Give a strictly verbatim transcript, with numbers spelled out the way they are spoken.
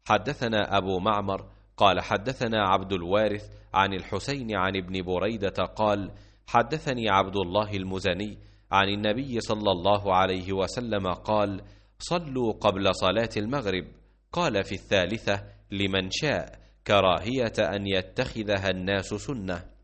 حدثنا أبو معمر قال حدثنا عبد الوارث عن الحسين عن ابن بريدة قال حدثني عبد الله المزني عن النبي صلى الله عليه وسلم قال صلوا قبل صلاة المغرب. قال في الثالثة لمن شاء كراهية أن يتخذها الناس سنة.